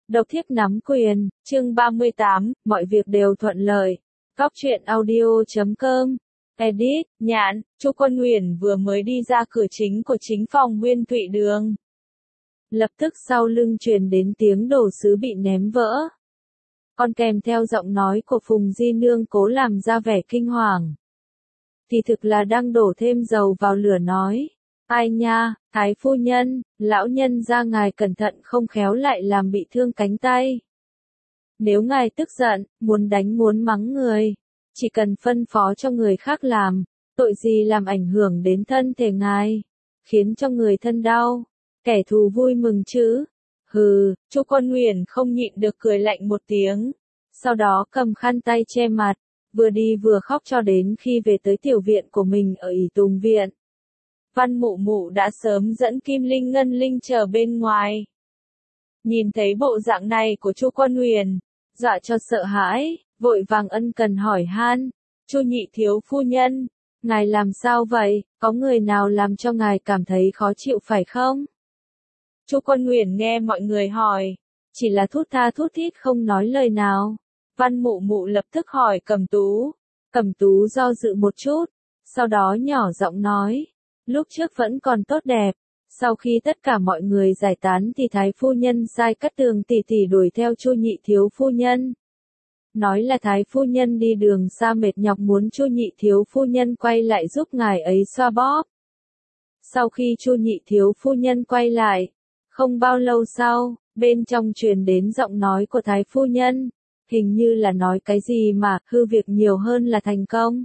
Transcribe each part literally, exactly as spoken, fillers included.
Độc thiết nắm quyền, chương ba mươi tám, mọi việc đều thuận lợi. Góc truyện audio chấm com. Edit, nhạn, Chu Quân Nguyền vừa mới đi ra cửa chính của chính phòng Nguyên Thụy Đường. Lập tức sau lưng truyền đến tiếng đồ sứ bị ném vỡ. Còn kèm theo giọng nói của Phùng Di Nương cố làm ra vẻ kinh hoàng. Thì thực là đang đổ thêm dầu vào lửa nói. Ai nha, Thái phu nhân, lão nhân ra ngài cẩn thận không khéo lại làm bị thương cánh tay. Nếu ngài tức giận, muốn đánh muốn mắng người, chỉ cần phân phó cho người khác làm, tội gì làm ảnh hưởng đến thân thể ngài, khiến cho người thân đau, kẻ thù vui mừng chứ. Hừ, Chu Quân Nguyền không nhịn được cười lạnh một tiếng, sau đó cầm khăn tay che mặt, vừa đi vừa khóc cho đến khi về tới tiểu viện của mình ở ỷ Tùng viện. Văn Mụ Mụ đã sớm dẫn Kim Linh Ngân Linh chờ bên ngoài. Nhìn thấy bộ dạng này của Chu Quân Nguyền, dọa cho sợ hãi, vội vàng ân cần hỏi han, Chu nhị thiếu phu nhân, ngài làm sao vậy, có người nào làm cho ngài cảm thấy khó chịu phải không? Chu Quân Nguyền nghe mọi người hỏi, chỉ là thút tha thút thít không nói lời nào. Văn Mụ Mụ lập tức hỏi Cẩm Tú, Cẩm Tú do dự một chút, sau đó nhỏ giọng nói. Lúc trước vẫn còn tốt đẹp, sau khi tất cả mọi người giải tán thì Thái phu nhân sai Cát Tường tỷ tỷ đuổi theo Chu nhị thiếu phu nhân. Nói là Thái phu nhân đi đường xa mệt nhọc muốn Chu nhị thiếu phu nhân quay lại giúp ngài ấy xoa bóp. Sau khi Chu nhị thiếu phu nhân quay lại, không bao lâu sau, bên trong truyền đến giọng nói của Thái phu nhân, hình như là nói cái gì mà hư việc nhiều hơn là thành công.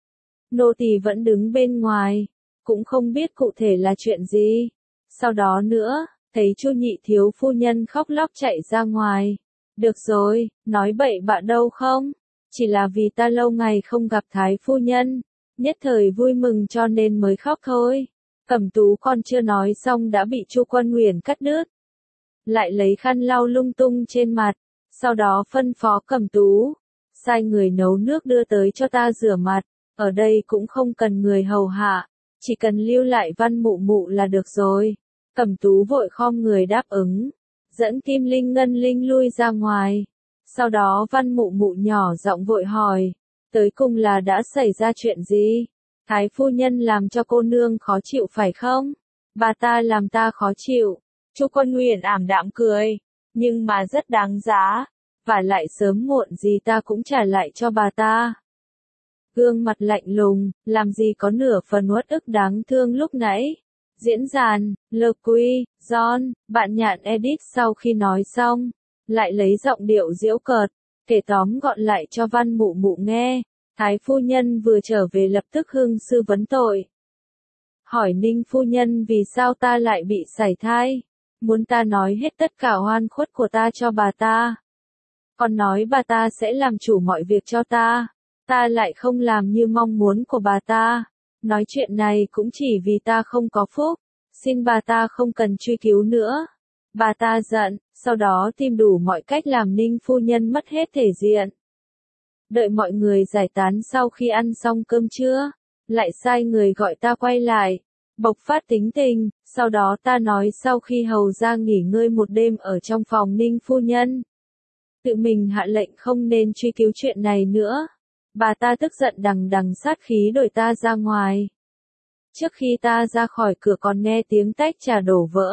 Nô tỳ vẫn đứng bên ngoài, cũng không biết cụ thể là chuyện gì. Sau đó nữa, thấy Chu nhị thiếu phu nhân khóc lóc chạy ra ngoài. Được rồi, nói bậy bạ đâu không? Chỉ là vì ta lâu ngày không gặp Thái phu nhân, nhất thời vui mừng cho nên mới khóc thôi. Cẩm Tú còn chưa nói xong đã bị Chu Quân Nguyền cắt đứt. Lại lấy khăn lau lung tung trên mặt, sau đó phân phó Cẩm Tú, sai người nấu nước đưa tới cho ta rửa mặt, ở đây cũng không cần người hầu hạ. Chỉ cần lưu lại Văn Mụ Mụ là được rồi. Cẩm Tú vội khom người đáp ứng, dẫn Kim Linh Ngân Linh lui ra ngoài. Sau đó Văn Mụ Mụ nhỏ giọng vội hỏi, tới cùng là đã xảy ra chuyện gì? Thái phu nhân làm cho cô nương khó chịu phải không? Bà ta làm ta khó chịu. Chu Quân Nguyền ảm đạm cười, nhưng mà rất đáng giá, và lại sớm muộn gì ta cũng trả lại cho bà ta. Gương mặt lạnh lùng, làm gì có nửa phần uất ức đáng thương lúc nãy. Diễn dàn, Lơ Quy, John, bạn nhạn edit sau khi nói xong, lại lấy giọng điệu giễu cợt, kể tóm gọn lại cho Văn Mụ Mụ nghe. Thái phu nhân vừa trở về lập tức hương sư vấn tội. Hỏi Ninh phu nhân vì sao ta lại bị sảy thai, muốn ta nói hết tất cả oan khuất của ta cho bà ta. Còn nói bà ta sẽ làm chủ mọi việc cho ta. Ta lại không làm như mong muốn của bà ta. Nói chuyện này cũng chỉ vì ta không có phúc. Xin bà ta không cần truy cứu nữa. Bà ta giận, sau đó tìm đủ mọi cách làm Ninh phu nhân mất hết thể diện. Đợi mọi người giải tán sau khi ăn xong cơm trưa, lại sai người gọi ta quay lại, bộc phát tính tình, sau đó ta nói sau khi hầu ra nghỉ ngơi một đêm ở trong phòng Ninh phu nhân. Tự mình hạ lệnh không nên truy cứu chuyện này nữa. Bà ta tức giận đằng đằng sát khí đuổi ta ra ngoài. Trước khi ta ra khỏi cửa còn nghe tiếng tách trà đổ vỡ.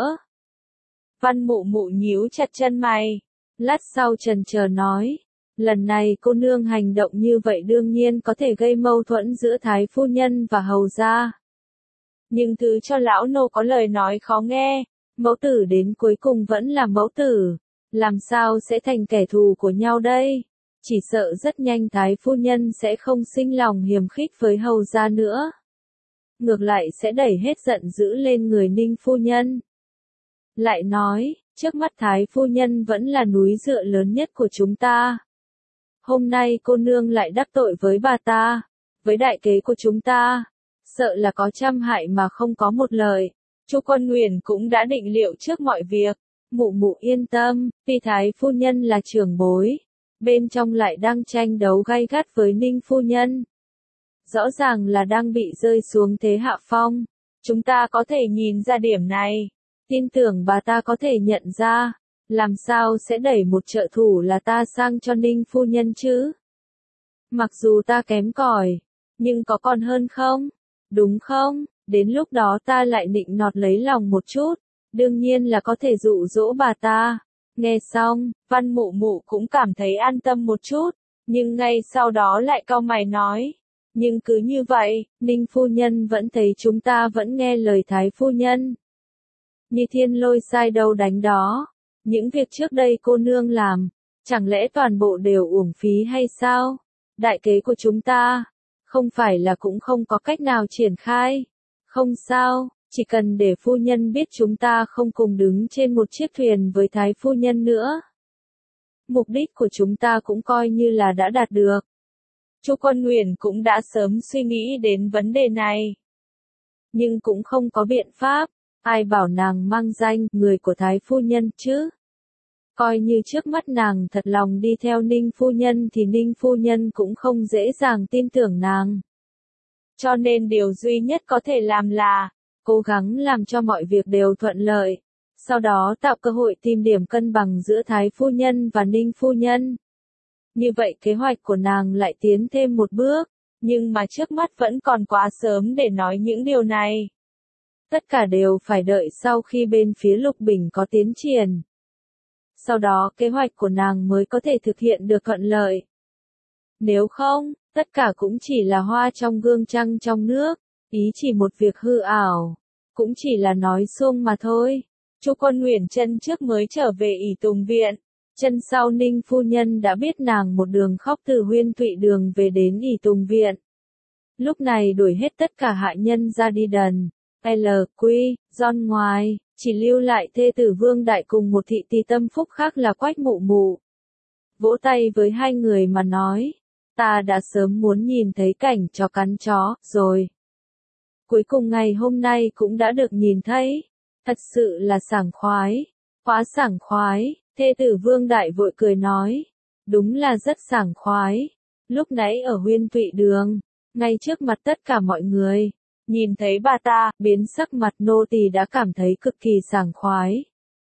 Văn Mụ Mụ nhíu chặt chân mày. Lát sau chần chờ nói. Lần này cô nương hành động như vậy đương nhiên có thể gây mâu thuẫn giữa Thái phu nhân và hầu gia. Nhưng thứ cho lão nô có lời nói khó nghe. Mẫu tử đến cuối cùng vẫn là mẫu tử. Làm sao sẽ thành kẻ thù của nhau đây? Chỉ sợ rất nhanh Thái phu nhân sẽ không sinh lòng hiềm khích với hầu gia nữa. Ngược lại sẽ đẩy hết giận dữ lên người Ninh phu nhân. Lại nói, trước mắt Thái phu nhân vẫn là núi dựa lớn nhất của chúng ta. Hôm nay cô nương lại đắc tội với bà ta, với đại kế của chúng ta. Sợ là có trăm hại mà không có một lợi. Chu Quân Nguyền cũng đã định liệu trước mọi việc. Mụ Mụ yên tâm, vì Thái phu nhân là trưởng bối. Bên trong lại đang tranh đấu gay gắt với Ninh phu nhân. Rõ ràng là đang bị rơi xuống thế hạ phong. Chúng ta có thể nhìn ra điểm này. Tin tưởng bà ta có thể nhận ra. Làm sao sẽ đẩy một trợ thủ là ta sang cho Ninh phu nhân chứ? Mặc dù ta kém cỏi, nhưng có còn hơn không? Đúng không? Đến lúc đó ta lại nịnh nọt lấy lòng một chút, đương nhiên là có thể dụ dỗ bà ta. Nghe xong, Văn Mụ Mụ cũng cảm thấy an tâm một chút, nhưng ngay sau đó lại cau mày nói. Nhưng cứ như vậy, Ninh phu nhân vẫn thấy chúng ta vẫn nghe lời Thái phu nhân. Như thiên lôi sai đâu đánh đó. Những việc trước đây cô nương làm, chẳng lẽ toàn bộ đều uổng phí hay sao? Đại kế của chúng ta, không phải là cũng không có cách nào triển khai. Không sao, chỉ cần để phu nhân biết chúng ta không cùng đứng trên một chiếc thuyền với Thái phu nhân nữa. Mục đích của chúng ta cũng coi như là đã đạt được. Chu Quân Nguyền cũng đã sớm suy nghĩ đến vấn đề này. Nhưng cũng không có biện pháp, ai bảo nàng mang danh người của Thái phu nhân chứ. Coi như trước mắt nàng thật lòng đi theo Ninh phu nhân thì Ninh phu nhân cũng không dễ dàng tin tưởng nàng. Cho nên điều duy nhất có thể làm là, cố gắng làm cho mọi việc đều thuận lợi. Sau đó tạo cơ hội tìm điểm cân bằng giữa Thái phu nhân và Ninh phu nhân. Như vậy kế hoạch của nàng lại tiến thêm một bước, nhưng mà trước mắt vẫn còn quá sớm để nói những điều này. Tất cả đều phải đợi sau khi bên phía Lục Bình có tiến triển. Sau đó kế hoạch của nàng mới có thể thực hiện được thuận lợi. Nếu không, tất cả cũng chỉ là hoa trong gương trăng trong nước, ý chỉ một việc hư ảo, cũng chỉ là nói suông mà thôi. Chu Quân Nguyền chân trước mới trở về ỷ Tùng viện, chân sau Ninh phu nhân đã biết nàng một đường khóc từ Huyên Thụy đường về đến ỷ Tùng viện. Lúc này đuổi hết tất cả hạ nhân ra đi đần, L, Quy, John ngoài, chỉ lưu lại thê tử Vương Đại cùng một thị tỳ tâm phúc khác là Quách Mụ Mụ. Vỗ tay với hai người mà nói, ta đã sớm muốn nhìn thấy cảnh chó cắn chó, rồi. Cuối cùng ngày hôm nay cũng đã được nhìn thấy, thật sự là sảng khoái, quá sảng khoái, thê tử Vương Đại vội cười nói, đúng là rất sảng khoái, lúc nãy ở Huyên Thụy đường, ngay trước mặt tất cả mọi người. Nhìn thấy bà ta, biến sắc mặt nô tỳ đã cảm thấy cực kỳ sảng khoái.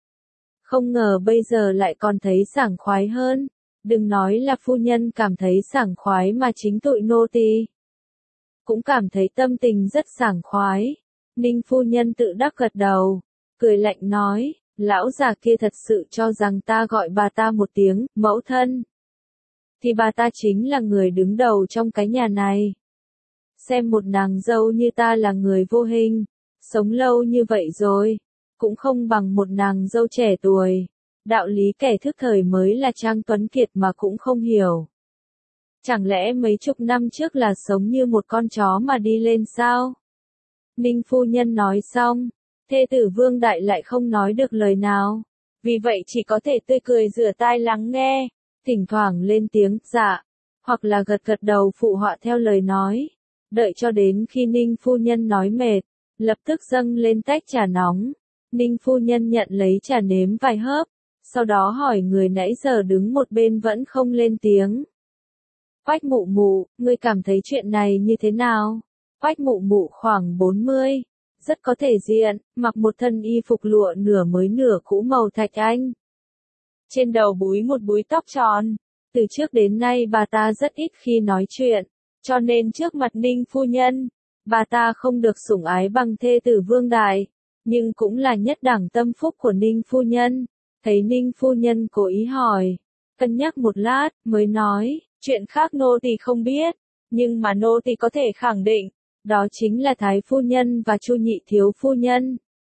Không ngờ bây giờ lại còn thấy sảng khoái hơn. Đừng nói là phu nhân cảm thấy sảng khoái mà chính tụi nô tỳ cũng cảm thấy tâm tình rất sảng khoái. Ninh phu nhân tự đắc gật đầu, cười lạnh nói, lão già kia thật sự cho rằng ta gọi bà ta một tiếng, mẫu thân. Thì bà ta chính là người đứng đầu trong cái nhà này. Xem một nàng dâu như ta là người vô hình, sống lâu như vậy rồi, cũng không bằng một nàng dâu trẻ tuổi. Đạo lý kẻ thức thời mới là Trang Tuấn Kiệt mà cũng không hiểu. Chẳng lẽ mấy chục năm trước là sống như một con chó mà đi lên sao? Ninh phu nhân nói xong, thê tử Vương Đại lại không nói được lời nào. Vì vậy chỉ có thể tươi cười rửa tai lắng nghe, thỉnh thoảng lên tiếng dạ, hoặc là gật gật đầu phụ họa theo lời nói. Đợi cho đến khi Ninh phu nhân nói mệt, lập tức dâng lên tách trà nóng. Ninh phu nhân nhận lấy trà nếm vài hớp, sau đó hỏi người nãy giờ đứng một bên vẫn không lên tiếng. Quách Mụ Mụ, ngươi cảm thấy chuyện này như thế nào? Quách Mụ Mụ khoảng bốn mươi, rất có thể diện, mặc một thân y phục lụa nửa mới nửa cũ màu thạch anh. Trên đầu búi một búi tóc tròn, từ trước đến nay bà ta rất ít khi nói chuyện. Cho nên trước mặt Ninh phu nhân, bà ta không được sủng ái bằng thê tử Vương Đại, nhưng cũng là nhất đẳng tâm phúc của Ninh phu nhân. Thấy Ninh phu nhân cố ý hỏi, cân nhắc một lát, mới nói, chuyện khác nô tỳ không biết, nhưng mà nô tỳ có thể khẳng định, đó chính là Thái phu nhân và Chu nhị thiếu phu nhân.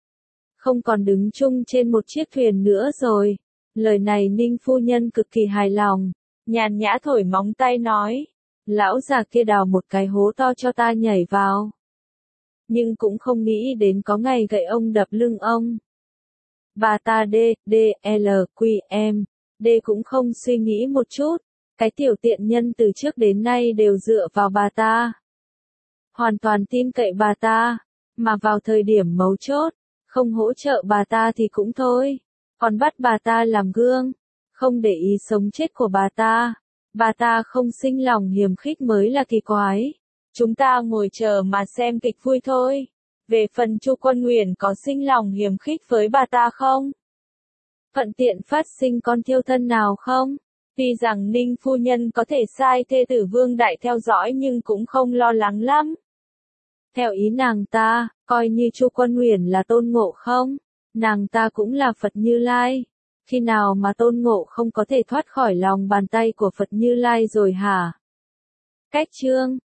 Không còn đứng chung trên một chiếc thuyền nữa rồi. Lời này Ninh phu nhân cực kỳ hài lòng, nhàn nhã thổi móng tay nói. Lão già kia đào một cái hố to cho ta nhảy vào. Nhưng cũng không nghĩ đến có ngày gậy ông đập lưng ông. Bà ta D, D, L, Q, M, D cũng không suy nghĩ một chút. Cái tiểu tiện nhân từ trước đến nay đều dựa vào bà ta. Hoàn toàn tin cậy bà ta. Mà vào thời điểm mấu chốt, không hỗ trợ bà ta thì cũng thôi. Còn bắt bà ta làm gương. Không để ý sống chết của bà ta. Bà ta không sinh lòng hiềm khích mới là kỳ quái. Chúng ta ngồi chờ mà xem kịch vui thôi. Về phần Chu Quân Nguyền có sinh lòng hiềm khích với bà ta không? thuận tiện phát sinh con thiêu thân nào không? Tuy rằng Ninh phu nhân có thể sai thê tử Vương Đại theo dõi nhưng cũng không lo lắng lắm. Theo ý nàng ta, coi như Chu Quân Uyển là Tôn Ngộ Không, nàng ta cũng là Phật Như Lai. Khi nào mà Tôn Ngộ Không có thể thoát khỏi lòng bàn tay của Phật Như Lai rồi hả? Cách chương